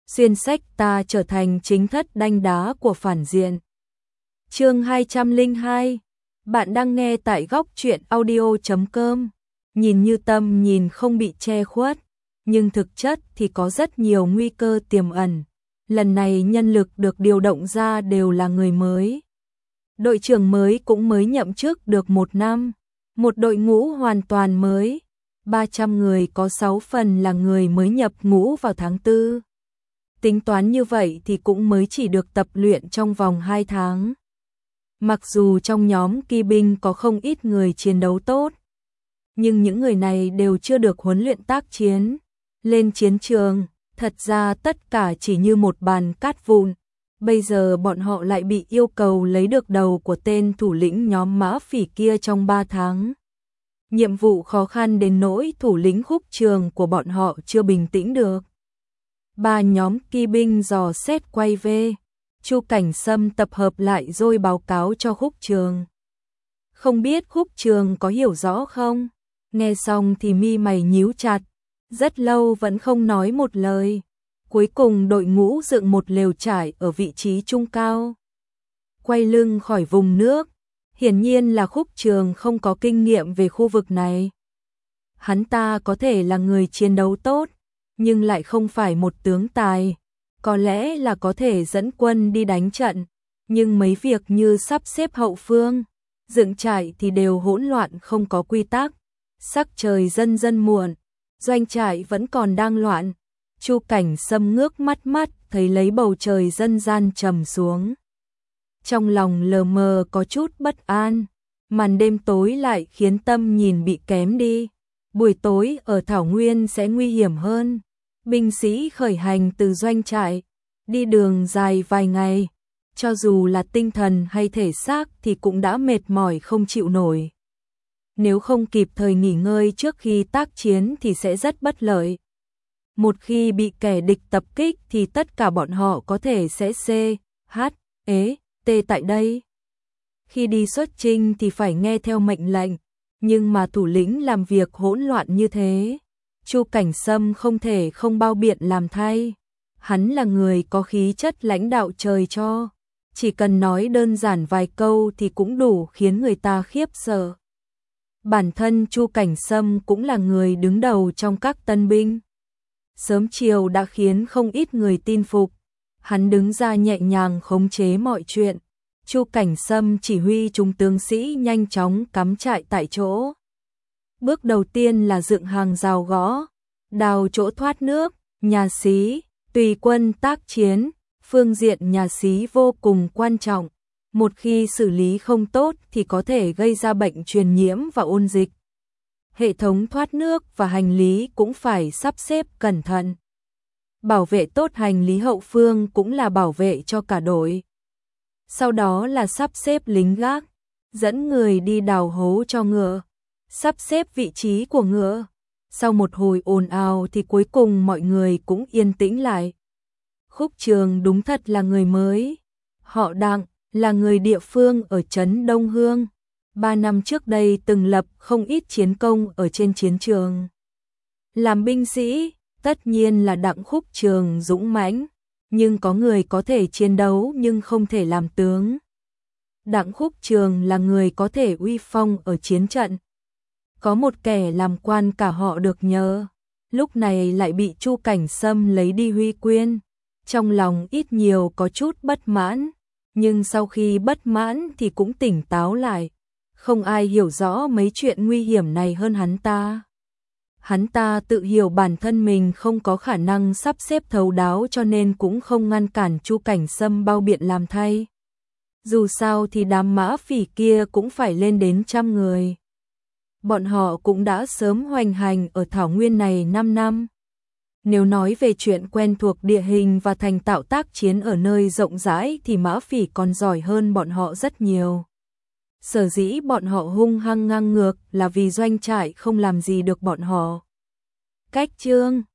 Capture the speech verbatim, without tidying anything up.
xuyên sách ta trở thành chính thất đanh đá của phản diện. Chương hai trăm lẻ hai. Bạn đang nghe tại góc truyện audio chấm com. Nhìn như tầm nhìn không bị che khuất, nhưng thực chất thì có rất nhiều nguy cơ tiềm ẩn. Lần này nhân lực được điều động ra đều là người mới. Đội trưởng mới cũng mới nhậm chức được một năm, một đội ngũ hoàn toàn mới. ba trăm người có sáu phần là người mới nhập ngũ vào tháng tư. Tính toán như vậy thì cũng mới chỉ được tập luyện trong vòng hai tháng. Mặc dù trong nhóm kỵ binh có không ít người chiến đấu tốt, nhưng những người này đều chưa được huấn luyện tác chiến. Lên chiến trường, thật ra tất cả chỉ như một bàn cát vụn. Bây giờ bọn họ lại bị yêu cầu lấy được đầu của tên thủ lĩnh nhóm Mã Phỉ kia trong ba tháng. Nhiệm vụ khó khăn đến nỗi thủ lĩnh Khúc Trường của bọn họ chưa bình tĩnh được. Ba nhóm kỵ binh dò xét quay về. Chu Cảnh Sâm tập hợp lại rồi báo cáo cho Khúc Trường. Không biết Khúc Trường có hiểu rõ không? Nghe xong thì mi mày nhíu chặt, rất lâu vẫn không nói một lời. Cuối cùng đội ngũ dựng một lều trải ở vị trí trung cao, quay lưng khỏi vùng nước. Hiển nhiên là Khúc Trường không có kinh nghiệm về khu vực này. Hắn ta có thể là người chiến đấu tốt, nhưng lại không phải một tướng tài. Có lẽ là có thể dẫn quân đi đánh trận, nhưng mấy việc như sắp xếp hậu phương, dựng trại thì đều hỗn loạn không có quy tắc. Sắc trời dần dần muộn, doanh trại vẫn còn đang loạn. Chu Cảnh Sâm ngước mắt mắt thấy lấy bầu trời dần gian trầm xuống. Trong lòng lờ mờ có chút bất an, màn đêm tối lại khiến tâm nhìn bị kém đi. Buổi tối ở Thảo Nguyên sẽ nguy hiểm hơn. Binh sĩ khởi hành từ doanh trại, đi đường dài vài ngày, cho dù là tinh thần hay thể xác thì cũng đã mệt mỏi không chịu nổi. Nếu không kịp thời nghỉ ngơi trước khi tác chiến thì sẽ rất bất lợi. Một khi bị kẻ địch tập kích thì tất cả bọn họ có thể sẽ C, H, E, T tại đây. Khi đi xuất chinh thì phải nghe theo mệnh lệnh, nhưng mà thủ lĩnh làm việc hỗn loạn như thế, Chu Cảnh Sâm không thể không bao biện làm thay. Hắn là người có khí chất lãnh đạo trời cho, chỉ cần nói đơn giản vài câu thì cũng đủ khiến người ta khiếp sợ. Bản thân Chu Cảnh Sâm cũng là người đứng đầu trong các tân binh. Sớm chiều đã khiến không ít người tin phục. Hắn đứng ra nhẹ nhàng khống chế mọi chuyện. Chu Cảnh Sâm chỉ huy chúng tướng sĩ nhanh chóng cắm trại tại chỗ. Bước đầu tiên là dựng hàng rào gõ, đào chỗ thoát nước, nhà xí, tùy quân tác chiến. Phương diện nhà xí vô cùng quan trọng. Một khi xử lý không tốt thì có thể gây ra bệnh truyền nhiễm và ôn dịch. Hệ thống thoát nước và hành lý cũng phải sắp xếp cẩn thận. Bảo vệ tốt hành lý hậu phương cũng là bảo vệ cho cả đội. Sau đó là sắp xếp lính gác, dẫn người đi đào hố cho ngựa, sắp xếp vị trí của ngựa. Sau một hồi ồn ào thì cuối cùng mọi người cũng yên tĩnh lại. Khúc Trường đúng thật là người mới. Họ Đặng, là người địa phương ở trấn Đông Hương. Ba năm trước đây từng lập không ít chiến công ở trên chiến trường. Làm binh sĩ, tất nhiên là Đặng Khúc Trường dũng mãnh, nhưng có người có thể chiến đấu nhưng không thể làm tướng. Đặng Khúc Trường là người có thể uy phong ở chiến trận. Có một kẻ làm quan cả họ được nhờ, lúc này lại bị Chu Cảnh Sâm lấy đi huy quyền. Trong lòng ít nhiều có chút bất mãn, nhưng sau khi bất mãn thì cũng tỉnh táo lại. Không ai hiểu rõ mấy chuyện nguy hiểm này hơn hắn ta. Hắn ta tự hiểu bản thân mình không có khả năng sắp xếp thấu đáo cho nên cũng không ngăn cản Chu Cảnh Sâm bao biện làm thay. Dù sao thì đám Mã Phỉ kia cũng phải lên đến trăm người. Bọn họ cũng đã sớm hoành hành ở Thảo Nguyên này năm năm. Nếu nói về chuyện quen thuộc địa hình và thành tạo tác chiến ở nơi rộng rãi thì Mã Phỉ còn giỏi hơn bọn họ rất nhiều. Sở dĩ bọn họ hung hăng ngang ngược là vì doanh trại không làm gì được bọn họ. Cách chương